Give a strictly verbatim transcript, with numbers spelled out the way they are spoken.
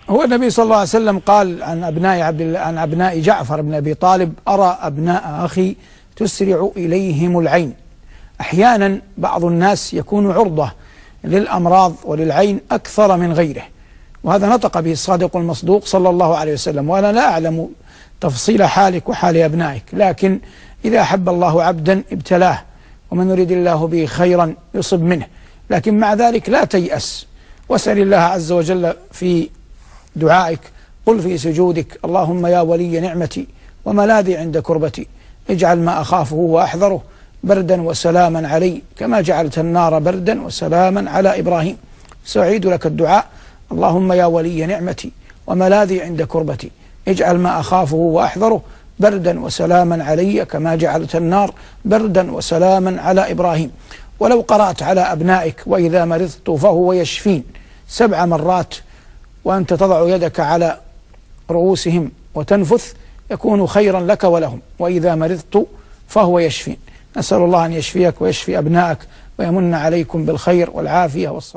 هو النبي صلى الله عليه وسلم قال عن أبناء عبد الله عن أبناء جعفر بن أبي طالب: أرى أبناء أخي تسرع إليهم العين. أحيانا بعض الناس يكون عرضة للأمراض وللعين أكثر من غيره، وهذا نطق به الصادق المصدوق صلى الله عليه وسلم. وأنا لا أعلم تفصيل حالك وحال أبنائك، لكن إذا أحب الله عبدا ابتلاه، ومن يريد الله به خيرا يصب منه. لكن مع ذلك لا تيأس، واسأل الله عز وجل في دعائك، قل في سجودك: اللهم يا ولي نعمتي وملاذي عند كربتي، اجعل ما أخافه وأحذره بردا وسلاما علي كما جعلت النار بردا وسلاما على إبراهيم. سأعيد لك الدعاء: اللهم يا ولي نعمتي وملاذي عند كربتي، اجعل ما أخافه وأحذره بردا وسلاما علي كما جعلت النار بردا وسلاما على إبراهيم. ولو قرأت على أبنائك: وإذا مرضت فهو يشفين سبع مرات، وأنت تضع يدك على رؤوسهم وتنفث، يكون خيرا لك ولهم. وإذا مرضت فهو يشفين. نسأل الله أن يشفيك ويشفي أبنائك ويمن عليكم بالخير والعافية والصلاة.